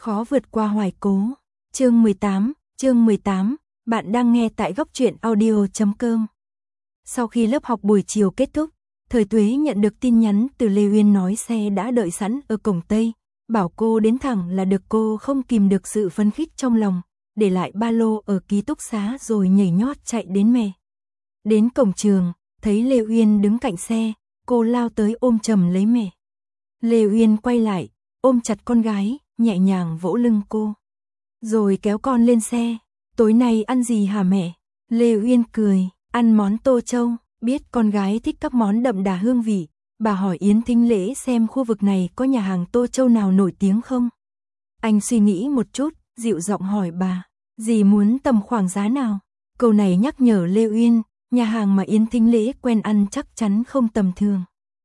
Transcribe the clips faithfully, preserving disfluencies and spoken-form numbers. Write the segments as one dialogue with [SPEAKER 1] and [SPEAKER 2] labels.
[SPEAKER 1] Khó vượt qua hoài cố. Chương mười tám, chương mười tám, bạn đang nghe tại góc truyện audio chấm com. Sau khi lớp học buổi chiều kết thúc, Thời Tuế nhận được tin nhắn từ Lê Uyên nói xe đã đợi sẵn ở cổng Tây, bảo cô đến thẳng là được. Cô không kìm được sự phấn khích trong lòng, để lại ba lô ở ký túc xá rồi nhảy nhót chạy đến mẹ. Đến cổng trường, thấy Lê Uyên đứng cạnh xe, cô lao tới ôm chầm lấy mẹ. Lê Uyên quay lại, ôm chặt con gái, nhẹ nhàng vỗ lưng cô. Rồi kéo con lên xe. Tối nay ăn gì hả mẹ? Lê Uyên cười, ăn món tô châu. Biết con gái thích các món đậm đà hương vị, bà hỏi Yến Thính Lễ xem khu vực này có nhà hàng tô châu nào nổi tiếng không. Anh suy nghĩ một chút, dịu giọng hỏi bà, dì muốn tầm khoảng giá nào? Câu này nhắc nhở Lê Uyên, nhà hàng mà Yến Thính Lễ quen ăn chắc chắn không tầm thường.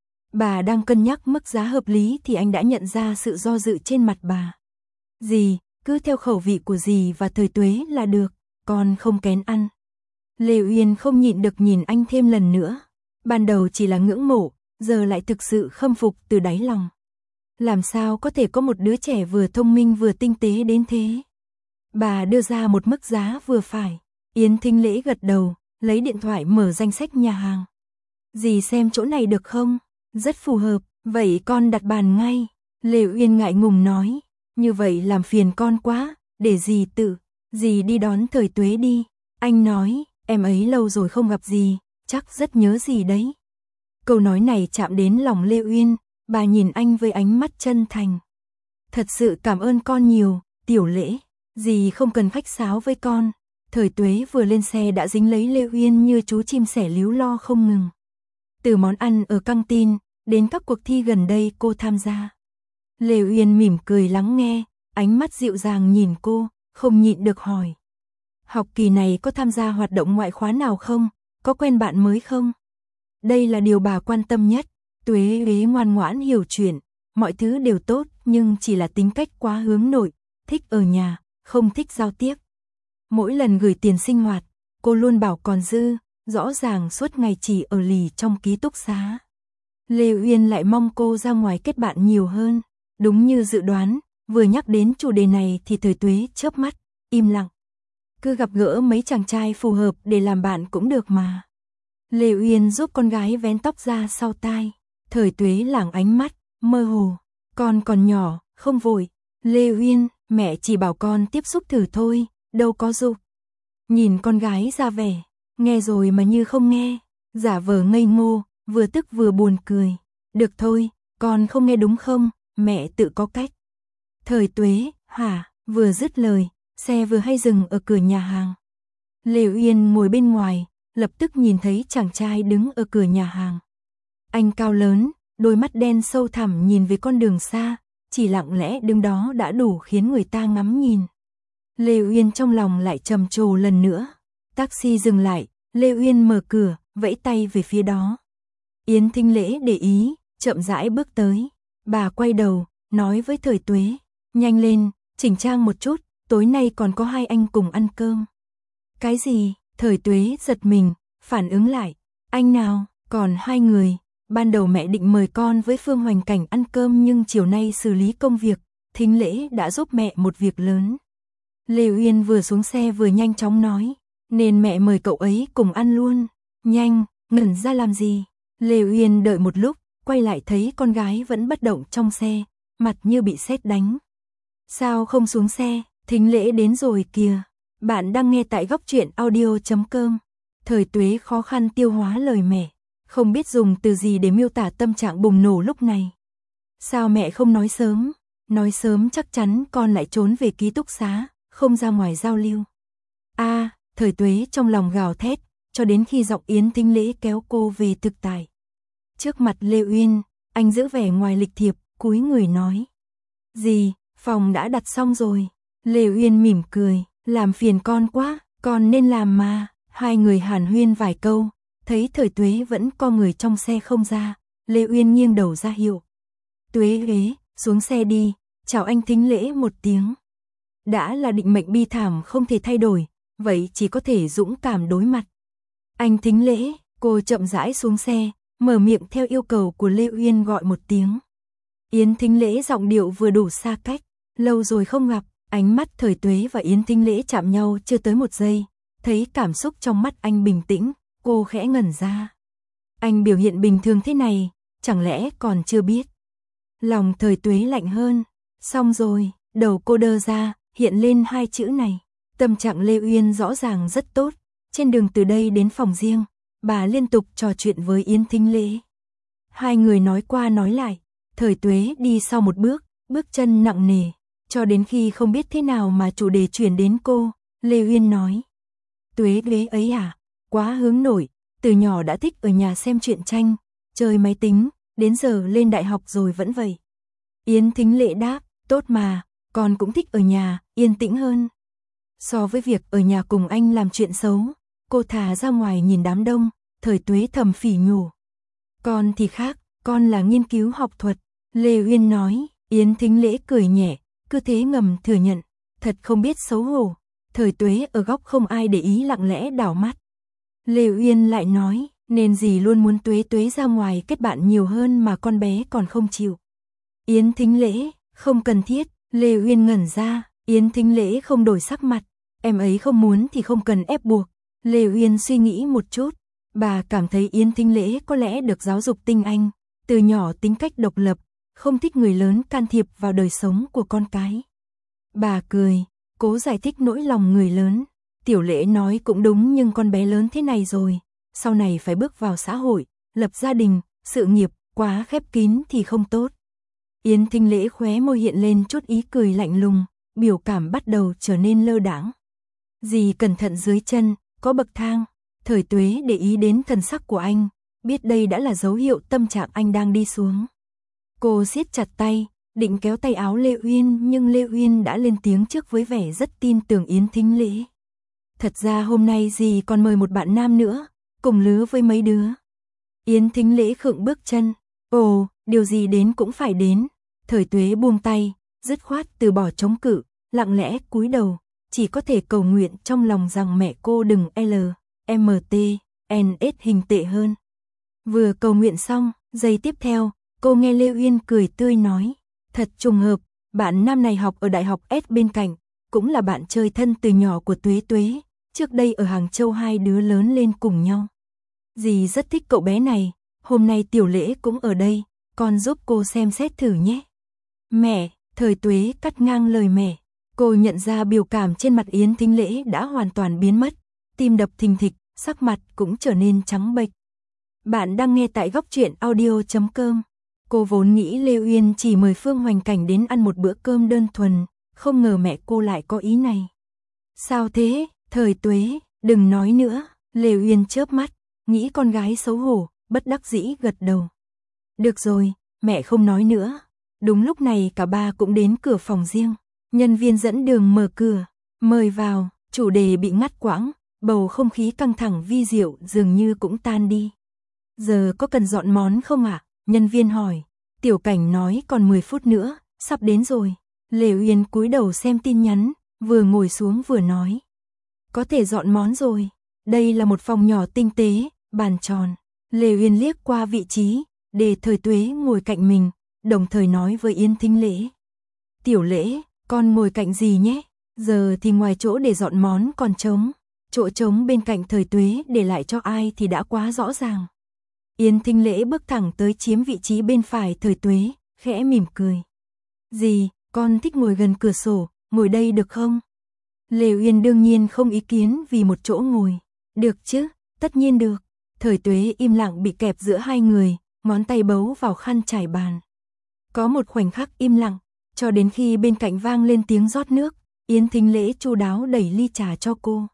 [SPEAKER 1] Bà đang cân nhắc mức giá hợp lý thì anh đã nhận ra sự do dự trên mặt bà. Dì, cứ theo khẩu vị của dì và Thời Tuế là được, con không kén ăn. Lê Uyên không nhịn được nhìn anh thêm lần nữa. Ban đầu chỉ là ngưỡng mộ, giờ lại thực sự khâm phục từ đáy lòng. Làm sao có thể có một đứa trẻ vừa thông minh vừa tinh tế đến thế? Bà đưa ra một mức giá vừa phải. Yến Thính Lễ gật đầu, lấy điện thoại mở danh sách nhà hàng. Dì xem chỗ này được không? Rất phù hợp, vậy con đặt bàn ngay. Lê Uyên ngại ngùng nói, như vậy làm phiền con quá, để dì tự, dì đi đón Thời Tuế đi. Anh nói, em ấy lâu rồi không gặp dì, chắc rất nhớ dì đấy. Câu nói này chạm đến lòng Lê Uyên, bà nhìn anh với ánh mắt chân thành. Thật sự cảm ơn con nhiều, Tiểu Lễ, dì không cần khách sáo với con. Thời Tuế vừa lên xe đã dính lấy Lê Uyên như chú chim sẻ líu lo không ngừng. Từ món ăn ở căng tin, đến các cuộc thi gần đây cô tham gia. Lê Uyên mỉm cười lắng nghe, ánh mắt dịu dàng nhìn cô, không nhịn được hỏi. Học kỳ này có tham gia hoạt động ngoại khóa nào không? Có quen bạn mới không? Đây là điều bà quan tâm nhất. Tuế ghế ngoan ngoãn hiểu chuyện, mọi thứ đều tốt nhưng chỉ là tính cách quá hướng nội, thích ở nhà, không thích giao tiếp. Mỗi lần gửi tiền sinh hoạt, cô luôn bảo còn dư, rõ ràng suốt ngày chỉ ở lì trong ký túc xá. Lê Uyên lại mong cô ra ngoài kết bạn nhiều hơn. Đúng như dự đoán, vừa nhắc đến chủ đề này thì Thời Tuế chớp mắt, im lặng. Cứ gặp gỡ mấy chàng trai phù hợp để làm bạn cũng được mà. Lê Uyên giúp con gái vén tóc ra sau tai. Thời Tuế lảng ánh mắt, mơ hồ. Con còn nhỏ, không vội. Lê Uyên, mẹ chỉ bảo con tiếp xúc thử thôi, đâu có dục. Nhìn con gái ra vẻ, nghe rồi mà như không nghe, giả vờ ngây ngô, vừa tức vừa buồn cười. Được thôi, con không nghe đúng không, mẹ tự có cách. Thời Tuế, hả, vừa dứt lời, xe vừa hay dừng ở cửa nhà hàng. Lê Uyên ngồi bên ngoài, lập tức nhìn thấy chàng trai đứng ở cửa nhà hàng. Anh cao lớn, đôi mắt đen sâu thẳm nhìn về con đường xa, chỉ lặng lẽ đứng đó đã đủ khiến người ta ngắm nhìn. Lê Uyên trong lòng lại trầm trồ lần nữa. Taxi dừng lại, Lê Uyên mở cửa, vẫy tay về phía đó. Yến Thính Lễ để ý, chậm rãi bước tới. Bà quay đầu, nói với Thời Tuế, nhanh lên, chỉnh trang một chút, tối nay còn có hai anh cùng ăn cơm. Cái gì? Thời Tuế giật mình, phản ứng lại. Anh nào? Còn hai người. Ban đầu mẹ định mời con với Phương Hoành Cảnh ăn cơm nhưng chiều nay xử lý công việc, Thính Lễ đã giúp mẹ một việc lớn. Lê Uyên vừa xuống xe vừa nhanh chóng nói, nên mẹ mời cậu ấy cùng ăn luôn. Nhanh, ngẩn ra làm gì? Lê Uyên đợi một lúc, quay lại thấy con gái vẫn bất động trong xe, mặt như bị sét đánh. Sao không xuống xe? Thính Lễ đến rồi kìa. Bạn đang nghe tại góc truyện audio chấm com. Thời Tuế khó khăn tiêu hóa lời mẹ, không biết dùng từ gì để miêu tả tâm trạng bùng nổ lúc này. Sao mẹ không nói sớm? Nói sớm chắc chắn con lại trốn về ký túc xá, không ra ngoài giao lưu. A, à, Thời Tuế trong lòng gào thét, cho đến khi giọng Yến Thính Lễ kéo cô về thực tại. Trước mặt Lê Uyên, anh giữ vẻ ngoài lịch thiệp, cúi người nói. Dì, phòng đã đặt xong rồi. Lê Uyên mỉm cười, làm phiền con quá, con nên làm mà. Hai người hàn huyên vài câu, thấy Thời Tuế vẫn co người trong xe không ra, Lê Uyên nghiêng đầu ra hiệu. Tuế ghế, xuống xe đi, chào anh Thính Lễ một tiếng. Đã là định mệnh bi thảm không thể thay đổi, vậy chỉ có thể dũng cảm đối mặt. Anh Thính Lễ, cô chậm rãi xuống xe, mở miệng theo yêu cầu của Lê Uyên gọi một tiếng. Yến Thính Lễ giọng điệu vừa đủ xa cách, Lâu rồi không gặp, ánh mắt Thời Tuế và Yến Thính Lễ chạm nhau chưa tới một giây, thấy cảm xúc trong mắt anh bình tĩnh, cô khẽ ngẩn ra. Anh biểu hiện bình thường thế này, chẳng lẽ còn chưa biết. Lòng Thời Tuế lạnh hơn, xong rồi, đầu cô đơ ra, hiện lên hai chữ này. Tâm trạng Lê Uyên rõ ràng rất tốt, trên đường từ đây đến phòng riêng, bà liên tục trò chuyện với Yến Thính Lễ. Hai người nói qua nói lại, Thời Tuế đi sau một bước, bước chân nặng nề, cho đến khi không biết thế nào mà chủ đề chuyển đến cô, Lê Uyên nói. Tuế Tuế ấy à, quá hướng nội, từ nhỏ đã thích ở nhà xem truyện tranh, chơi máy tính, đến giờ lên đại học rồi vẫn vậy. Yến Thính Lễ đáp, tốt mà, con cũng thích ở nhà, yên tĩnh hơn. So với việc ở nhà cùng anh làm chuyện xấu, cô thà ra ngoài nhìn đám đông, Thời Tuế thầm phỉ nhổ. Con thì khác, con là nghiên cứu học thuật, Lê Uyên nói. Yến Thính Lễ cười nhẹ, cứ thế ngầm thừa nhận, thật không biết xấu hổ. Thời Tuế ở góc không ai để ý lặng lẽ đảo mắt. Lê Uyên lại nói, nên dì luôn muốn Tuế Tuế ra ngoài kết bạn nhiều hơn mà con bé còn không chịu. Yến Thính Lễ, không cần thiết, Lê Uyên ngẩn ra, Yến Thính Lễ không đổi sắc mặt, em ấy không muốn thì không cần ép buộc. Lê Uyên suy nghĩ một chút, bà cảm thấy Yến Thính Lễ có lẽ được giáo dục tinh anh, từ nhỏ tính cách độc lập, không thích người lớn can thiệp vào đời sống của con cái. Bà cười, cố giải thích nỗi lòng người lớn. Tiểu Lễ nói cũng đúng, nhưng con bé lớn thế này rồi, sau này phải bước vào xã hội, lập gia đình, sự nghiệp, quá khép kín thì không tốt. Yến Thính Lễ khóe môi hiện lên chút ý cười lạnh lùng, biểu cảm bắt đầu trở nên lơ đãng. Dì cẩn thận dưới chân, có bậc thang. Thời Tuế để ý đến thần sắc của anh, biết đây đã là dấu hiệu tâm trạng anh đang đi xuống. Cô siết chặt tay, định kéo tay áo Lê Uyên, nhưng Lê Uyên đã lên tiếng trước với vẻ rất tin tưởng Yến Thính Lễ. Thật ra hôm nay dì còn mời một bạn nam nữa, cùng lứa với mấy đứa. Yến Thính Lễ khựng bước chân, ồ, điều gì đến cũng phải đến. Thời Tuế buông tay, dứt khoát từ bỏ chống cự, lặng lẽ cúi đầu, chỉ có thể cầu nguyện trong lòng rằng mẹ cô đừng L, M T, N S hình tệ hơn. Vừa cầu nguyện xong, giây tiếp theo, cô nghe Lê Uyên cười tươi nói, thật trùng hợp, bạn nam này học ở đại học S bên cạnh, cũng là bạn chơi thân từ nhỏ của Tuế Tuế, trước đây ở Hàng Châu hai đứa lớn lên cùng nhau. Dì rất thích cậu bé này, hôm nay Tiểu Lễ cũng ở đây, con giúp cô xem xét thử nhé. Mẹ, Thời Tuế cắt ngang lời mẹ, cô nhận ra biểu cảm trên mặt Yến Thính Lễ đã hoàn toàn biến mất, tim đập thình thịch, sắc mặt cũng trở nên trắng bệch. Bạn đang nghe tại góc truyện audio chấm com. Cô vốn nghĩ Lê Uyên chỉ mời Phương Hoành Cảnh đến ăn một bữa cơm đơn thuần, không ngờ mẹ cô lại có ý này. Sao thế, Thời Tuế, đừng nói nữa. Lê Uyên chớp mắt, nghĩ con gái xấu hổ, bất đắc dĩ gật đầu. Được rồi, mẹ không nói nữa. Đúng lúc này cả ba cũng đến cửa phòng riêng. Nhân viên dẫn đường mở cửa, mời vào, chủ đề bị ngắt quãng, bầu không khí căng thẳng vi diệu dường như cũng tan đi. Giờ có cần dọn món không ạ? À? Nhân viên hỏi. Tiểu Cảnh nói còn mười phút nữa, sắp đến rồi. Lê Uyên cúi đầu xem tin nhắn, vừa ngồi xuống vừa nói. Có thể dọn món rồi. Đây là một phòng nhỏ tinh tế, bàn tròn. Lê Uyên liếc qua vị trí, để Thời Tuế ngồi cạnh mình, đồng thời nói với Yến Thính Lễ. Tiểu Lễ, con ngồi cạnh dì nhé. Giờ thì ngoài chỗ để dọn món còn trống. Chỗ trống bên cạnh Thời Tuế để lại cho ai thì đã quá rõ ràng. Yến Thính Lễ bước thẳng tới chiếm vị trí bên phải Thời Tuế, khẽ mỉm cười. Dì, con thích ngồi gần cửa sổ, ngồi đây được không? Lê Uyên đương nhiên không ý kiến vì một chỗ ngồi. Được chứ, tất nhiên được. Thời Tuế im lặng bị kẹp giữa hai người, ngón tay bấu vào khăn trải bàn. Có một khoảnh khắc im lặng, cho đến khi bên cạnh vang lên tiếng rót nước, Yến Thính Lễ chu đáo đẩy ly trà cho cô.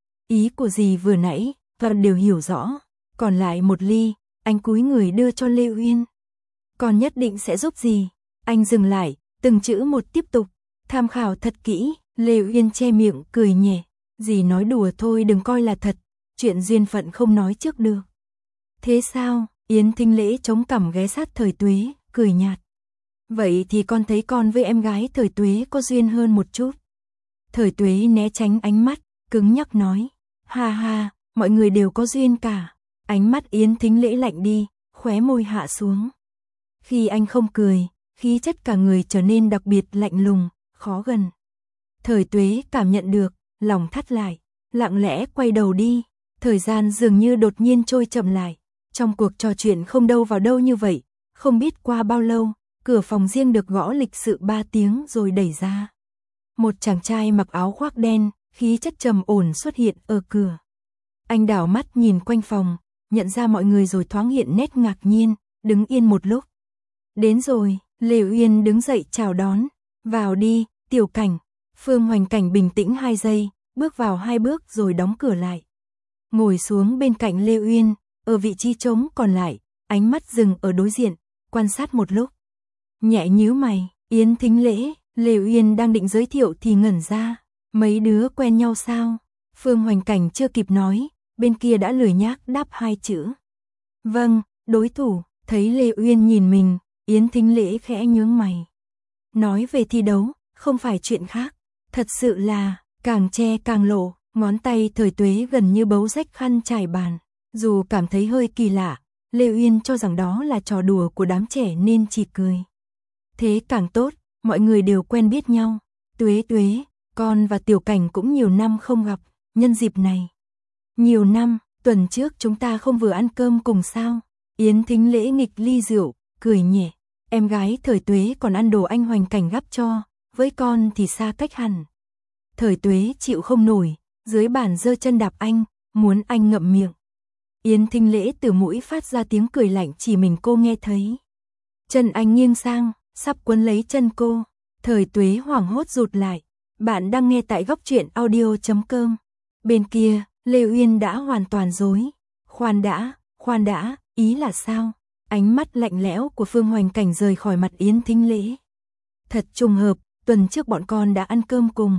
[SPEAKER 1] Ý của dì vừa nãy, và đều hiểu rõ. Còn lại một ly, anh cúi người đưa cho Lê Uyên. Con nhất định sẽ giúp dì. Anh dừng lại, từng chữ một tiếp tục. Tham khảo thật kỹ. Lê Uyên che miệng cười nhẹ. Dì nói đùa thôi, đừng coi là thật. Chuyện duyên phận không nói trước được. Thế sao? Yến Thính Lễ chống cằm ghé sát Thời Tuế, cười nhạt. Vậy thì con thấy con với em gái Thời Tuế có duyên hơn một chút. Thời Tuế né tránh ánh mắt, cứng nhắc nói. Ha ha, mọi người đều có duyên cả. Ánh mắt Yến Thính Lễ lạnh đi, khóe môi hạ xuống. Khi anh không cười, khí chất cả người trở nên đặc biệt lạnh lùng, khó gần. Thời Tuế cảm nhận được, lòng thắt lại, lặng lẽ quay đầu đi, thời gian dường như đột nhiên trôi chậm lại. Trong cuộc trò chuyện không đâu vào đâu như vậy, không biết qua bao lâu, cửa phòng riêng được gõ lịch sự ba tiếng rồi đẩy ra. Một chàng trai mặc áo khoác đen, khí chất trầm ổn xuất hiện ở cửa. Anh đảo mắt nhìn quanh phòng, nhận ra mọi người rồi thoáng hiện nét ngạc nhiên, đứng yên một lúc. Đến rồi, Lê Uyên đứng dậy chào đón. Vào đi, Tiểu Cảnh. Phương Hoành Cảnh bình tĩnh hai giây, bước vào hai bước rồi đóng cửa lại. Ngồi xuống bên cạnh Lê Uyên, ở vị trí trống còn lại, ánh mắt dừng ở đối diện, quan sát một lúc. Nhẹ nhíu mày, Yến Thính Lễ, Lê Uyên đang định giới thiệu thì ngẩn ra. Mấy đứa quen nhau sao? Phương Hoành Cảnh chưa kịp nói, bên kia đã lười nhác đáp hai chữ. Vâng, đối thủ. Thấy Lê Uyên nhìn mình, Yến Thính Lễ khẽ nhướng mày. Nói về thi đấu, không phải chuyện khác. Thật sự là, càng che càng lộ, ngón tay Thời Tuế gần như bấu rách khăn trải bàn. Dù cảm thấy hơi kỳ lạ, Lê Uyên cho rằng đó là trò đùa của đám trẻ nên chỉ cười. Thế càng tốt, mọi người đều quen biết nhau. Tuế Tuế, con và Tiểu Cảnh cũng nhiều năm không gặp, nhân dịp này. Nhiều năm, tuần trước chúng ta không vừa ăn cơm cùng sao? Yến Thính Lễ nghịch ly rượu, cười nhẹ. Em gái Thời Tuế còn ăn đồ anh Hoành Cảnh gắp cho, với con thì xa cách hẳn. Thời Tuế chịu không nổi, dưới bàn giơ chân đạp anh, muốn anh ngậm miệng. Yến Thính Lễ từ mũi phát ra tiếng cười lạnh chỉ mình cô nghe thấy. Chân anh nghiêng sang, sắp quấn lấy chân cô. Thời Tuế hoảng hốt rụt lại. Bạn đang nghe tại góc truyện audio chấm com. Bên kia, Lê Uyên đã hoàn toàn rối. Khoan đã, khoan đã, ý là sao? Ánh mắt lạnh lẽo của Phương Hoành Cảnh rời khỏi mặt Yến Thính Lễ. Thật trùng hợp, tuần trước bọn con đã ăn cơm cùng.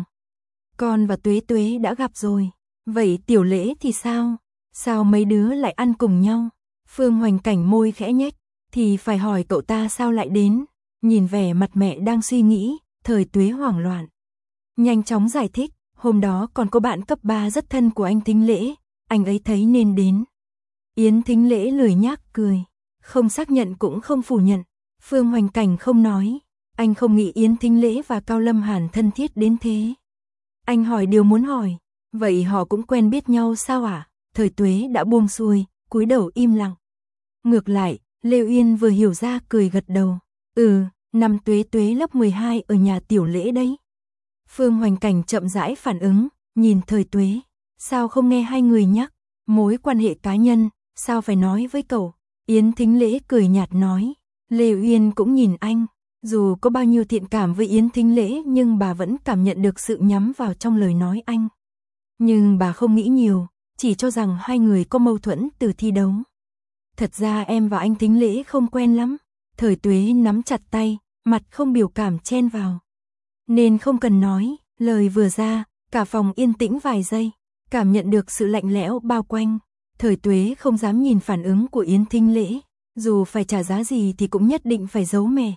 [SPEAKER 1] Con và Tuế Tuế đã gặp rồi. Vậy Tiểu Lễ thì sao? Sao mấy đứa lại ăn cùng nhau? Phương Hoành Cảnh môi khẽ nhếch, thì phải hỏi cậu ta sao lại đến. Nhìn vẻ mặt mẹ đang suy nghĩ, Thời Tuế hoảng loạn. Nhanh chóng giải thích, hôm đó còn có bạn cấp ba rất thân của anh Thính Lễ, anh ấy thấy nên đến. Yến Thính Lễ lười nhác cười, không xác nhận cũng không phủ nhận. Phương Hoành Cảnh không nói, anh không nghĩ Yến Thính Lễ và Cao Lâm Hàn thân thiết đến thế. Anh hỏi điều muốn hỏi, vậy họ cũng quen biết nhau sao à? Thời Tuế đã buông xuôi, cúi đầu im lặng. Ngược lại, Lê Uyên vừa hiểu ra cười gật đầu. Ừ, năm Tuế Tuế lớp mười hai ở nhà Tiểu Lễ đấy. Phương Hoành Cảnh chậm rãi phản ứng, nhìn Thời Tuế. Sao không nghe hai người nhắc? Mối quan hệ cá nhân, sao phải nói với cậu? Yến Thính Lễ cười nhạt nói. Lê Uyên cũng nhìn anh. Dù có bao nhiêu thiện cảm với Yến Thính Lễ nhưng bà vẫn cảm nhận được sự nhắm vào trong lời nói anh. Nhưng bà không nghĩ nhiều, chỉ cho rằng hai người có mâu thuẫn từ thi đấu. Thật ra em và anh Thính Lễ không quen lắm. Thời Tuế nắm chặt tay, mặt không biểu cảm chen vào. Nên không cần nói, lời vừa ra, cả phòng yên tĩnh vài giây, cảm nhận được sự lạnh lẽo bao quanh. Thời Tuế không dám nhìn phản ứng của Yến Thính Lễ, dù phải trả giá gì thì cũng nhất định phải giấu mè.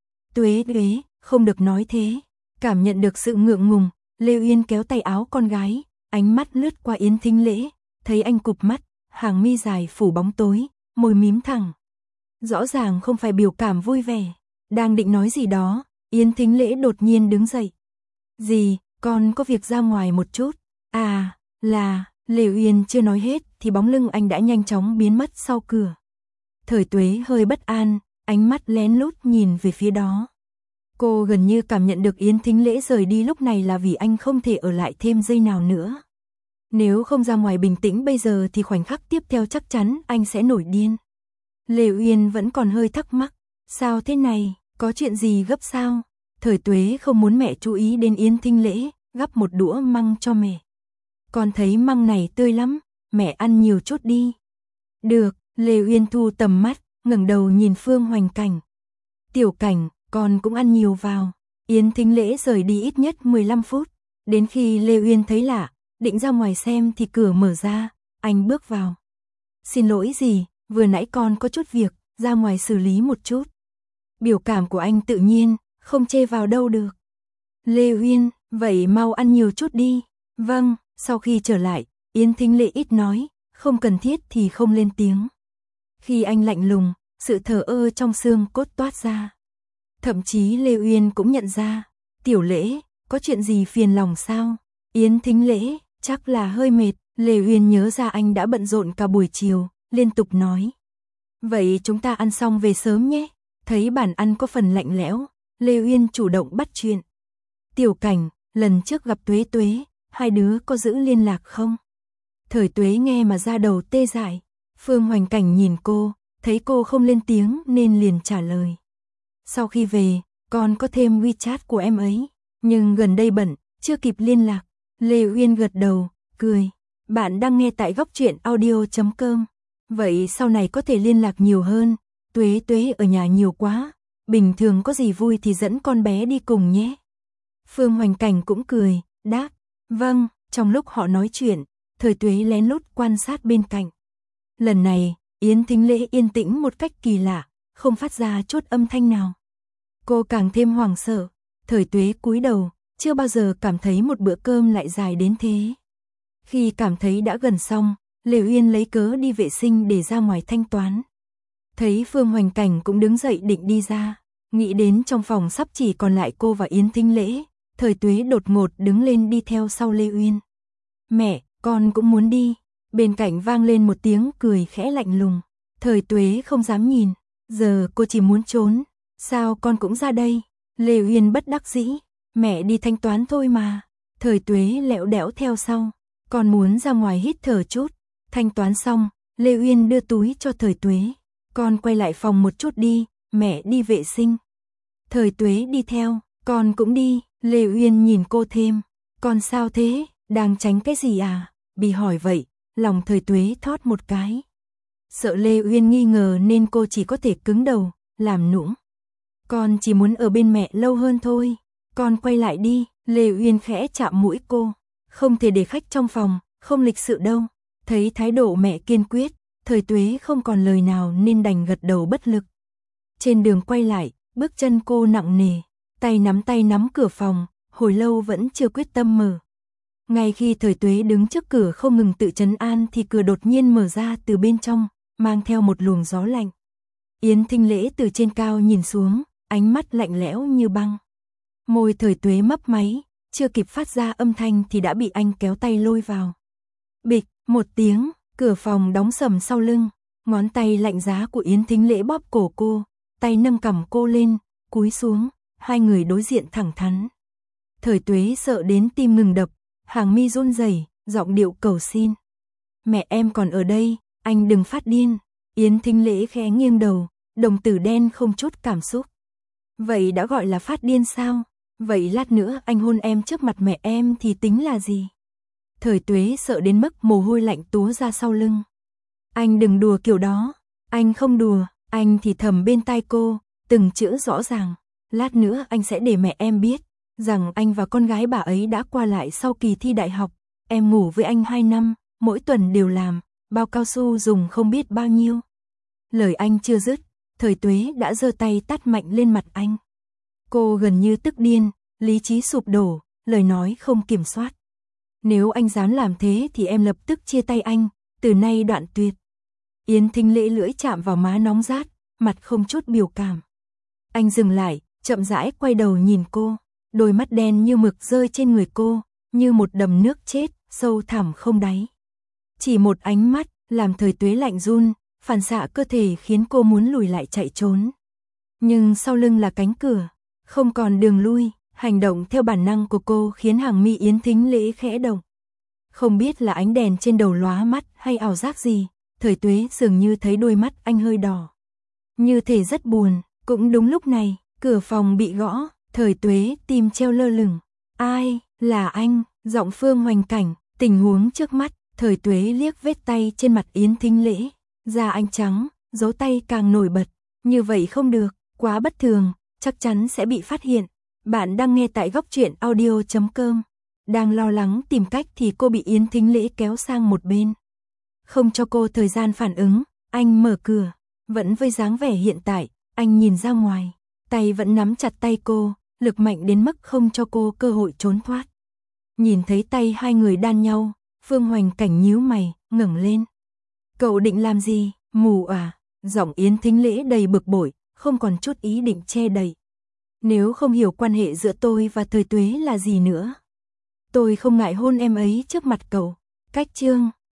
[SPEAKER 1] Tuế Tuế, không được nói thế. Cảm nhận được sự ngượng ngùng, Lê Uyên kéo tay áo con gái, ánh mắt lướt qua Yến Thính Lễ, thấy anh cụp mắt, hàng mi dài phủ bóng tối, môi mím thẳng. Rõ ràng không phải biểu cảm vui vẻ. Đang định nói gì đó, Yến Thính Lễ đột nhiên đứng dậy. Gì, con có việc ra ngoài một chút. À, là, Lê Uyên chưa nói hết thì bóng lưng anh đã nhanh chóng biến mất sau cửa. Thời Tuế hơi bất an, ánh mắt lén lút nhìn về phía đó. Cô gần như cảm nhận được Yến Thính Lễ rời đi lúc này là vì anh không thể ở lại thêm giây nào nữa. Nếu không ra ngoài bình tĩnh bây giờ thì khoảnh khắc tiếp theo chắc chắn anh sẽ nổi điên. Lê Uyên vẫn còn hơi thắc mắc. Sao thế này, có chuyện gì gấp sao? Thời Tuế không muốn mẹ chú ý đến Yến Thính Lễ, gắp một đũa măng cho mẹ. Con thấy măng này tươi lắm, mẹ ăn nhiều chút đi. Được, Lê Uyên thu tầm mắt, ngẩng đầu nhìn Phương Hoành Cảnh. Tiểu Cảnh, con cũng ăn nhiều vào. Yến Thính Lễ rời đi ít nhất mười lăm phút. Đến khi Lê Uyên thấy lạ, định ra ngoài xem thì cửa mở ra, anh bước vào. Xin lỗi gì, vừa nãy con có chút việc, ra ngoài xử lý một chút. Biểu cảm của anh tự nhiên, không chê vào đâu được. Lê Uyên, vậy mau ăn nhiều chút đi. Vâng, sau khi trở lại, Yến Thính Lễ ít nói, không cần thiết thì không lên tiếng. Khi anh lạnh lùng, sự thờ ơ trong xương cốt toát ra. Thậm chí Lê Uyên cũng nhận ra, Tiểu Lễ, có chuyện gì phiền lòng sao? Yến Thính Lễ, chắc là hơi mệt. Lê Uyên nhớ ra anh đã bận rộn cả buổi chiều, liên tục nói. Vậy chúng ta ăn xong về sớm nhé. Thấy bàn ăn có phần lạnh lẽo, Lê Uyên chủ động bắt chuyện. Tiểu Cảnh, lần trước gặp Tuế Tuế, hai đứa có giữ liên lạc không? Thời Tuế nghe mà da đầu tê dại. Phương Hoành Cảnh nhìn cô, thấy cô không lên tiếng nên liền trả lời. Sau khi về, con có thêm WeChat của em ấy, nhưng gần đây bận, chưa kịp liên lạc. Lê Uyên gật đầu, cười. Bạn đang nghe tại góc truyện audio chấm com. Vậy sau này có thể liên lạc nhiều hơn. Tuế Tuế ở nhà nhiều quá, bình thường có gì vui thì dẫn con bé đi cùng nhé. Phương Hoành Cảnh cũng cười, đáp. Vâng. Trong lúc họ nói chuyện, Thời Tuế lén lút quan sát bên cạnh. Lần này, Yến Thính Lễ yên tĩnh một cách kỳ lạ, không phát ra chút âm thanh nào. Cô càng thêm hoảng sợ. Thời Tuế cúi đầu, chưa bao giờ cảm thấy một bữa cơm lại dài đến thế. Khi cảm thấy đã gần xong, Lê Uyên lấy cớ đi vệ sinh để ra ngoài thanh toán. Thấy Phương Hoành Cảnh cũng đứng dậy định đi ra, nghĩ đến trong phòng sắp chỉ còn lại cô và Yến Thính Lễ, Thời Tuế đột ngột đứng lên đi theo sau Lê Uyên. Mẹ, con cũng muốn đi. Bên cạnh vang lên một tiếng cười khẽ lạnh lùng. Thời Tuế không dám nhìn, giờ cô chỉ muốn trốn. Sao con cũng ra đây? Lê Uyên bất đắc dĩ. Mẹ đi thanh toán thôi mà. Thời Tuế lẹo đẽo theo sau. Con muốn ra ngoài hít thở chút. Thanh toán xong, Lê Uyên đưa túi cho Thời Tuế. Con quay lại phòng một chút đi, mẹ đi vệ sinh. Thời Tuế đi theo, con cũng đi. Lê Uyên nhìn cô thêm. Con sao thế, đang tránh cái gì à? Bị hỏi vậy, lòng Thời Tuế thót một cái. Sợ Lê Uyên nghi ngờ nên cô chỉ có thể cứng đầu, làm nũng. Con chỉ muốn ở bên mẹ lâu hơn thôi. Con quay lại đi. Lê Uyên khẽ chạm mũi cô. Không thể để khách trong phòng, không lịch sự đâu. Thấy thái độ mẹ kiên quyết, Thời Tuế không còn lời nào nên đành gật đầu bất lực. Trên đường quay lại, bước chân cô nặng nề, tay nắm tay nắm cửa phòng, hồi lâu vẫn chưa quyết tâm mở. Ngay khi Thời Tuế đứng trước cửa không ngừng tự trấn an thì cửa đột nhiên mở ra từ bên trong, mang theo một luồng gió lạnh. Yến Thính Lễ từ trên cao nhìn xuống, ánh mắt lạnh lẽo như băng. Môi Thời Tuế mấp máy, chưa kịp phát ra âm thanh thì đã bị anh kéo tay lôi vào. Bịch, một tiếng, cửa phòng đóng sầm sau lưng, ngón tay lạnh giá của Yến Thính Lễ bóp cổ cô, tay nâng cằm cô lên, cúi xuống, hai người đối diện thẳng thắn. Thời Tuế sợ đến tim ngừng đập, hàng mi run rẩy, giọng điệu cầu xin. Mẹ em còn ở đây, anh đừng phát điên. Yến Thính Lễ khẽ nghiêng đầu, đồng tử đen không chút cảm xúc. Vậy đã gọi là phát điên sao? Vậy lát nữa anh hôn em trước mặt mẹ em thì tính là gì? Thời Tuế sợ đến mức mồ hôi lạnh túa ra sau lưng. Anh đừng đùa kiểu đó. Anh không đùa, anh thì thầm bên tai cô, từng chữ rõ ràng. Lát nữa anh sẽ để mẹ em biết rằng anh và con gái bà ấy đã qua lại sau kỳ thi đại học. Em ngủ với anh hai năm, mỗi tuần đều làm, bao cao su dùng không biết bao nhiêu. Lời anh chưa dứt, Thời Tuế đã giơ tay tát mạnh lên mặt anh. Cô gần như tức điên, lý trí sụp đổ, lời nói không kiểm soát. Nếu anh dám làm thế thì em lập tức chia tay anh, từ nay đoạn tuyệt. Yến Thính Lễ lưỡi chạm vào má nóng rát, mặt không chút biểu cảm. Anh dừng lại, chậm rãi quay đầu nhìn cô, đôi mắt đen như mực rơi trên người cô, như một đầm nước chết, sâu thẳm không đáy. Chỉ một ánh mắt, làm Thời Tuế lạnh run, phản xạ cơ thể khiến cô muốn lùi lại chạy trốn. Nhưng sau lưng là cánh cửa, không còn đường lui, hành động theo bản năng của cô khiến hàng mi Yến Thính Lễ khẽ động. Không biết là ánh đèn trên đầu lóa mắt hay ảo giác gì, Thời Tuế dường như thấy đôi mắt anh hơi đỏ. Như thể rất buồn, cũng đúng lúc này, cửa phòng bị gõ, Thời Tuế tim treo lơ lửng. Ai, là anh, giọng Phương Hoành Cảnh, tình huống trước mắt, Thời Tuế liếc vết tay trên mặt Yến Thính Lễ, da anh trắng, dấu tay càng nổi bật, như vậy không được, quá bất thường, chắc chắn sẽ bị phát hiện. Bạn đang nghe tại góc truyện audio chấm com. Đang lo lắng tìm cách thì cô bị Yến Thính Lễ kéo sang một bên. Không cho cô thời gian phản ứng, anh mở cửa, vẫn với dáng vẻ hiện tại, anh nhìn ra ngoài, tay vẫn nắm chặt tay cô, lực mạnh đến mức không cho cô cơ hội trốn thoát. Nhìn thấy tay hai người đan nhau, Phương Hoành Cảnh nhíu mày, ngẩng lên. Cậu định làm gì, mù à? Giọng Yến Thính Lễ đầy bực bội, không còn chút ý định che đậy. Nếu không hiểu quan hệ giữa tôi và Thời Tuế là gì nữa, tôi không ngại hôn em ấy trước mặt cậu. Cách chương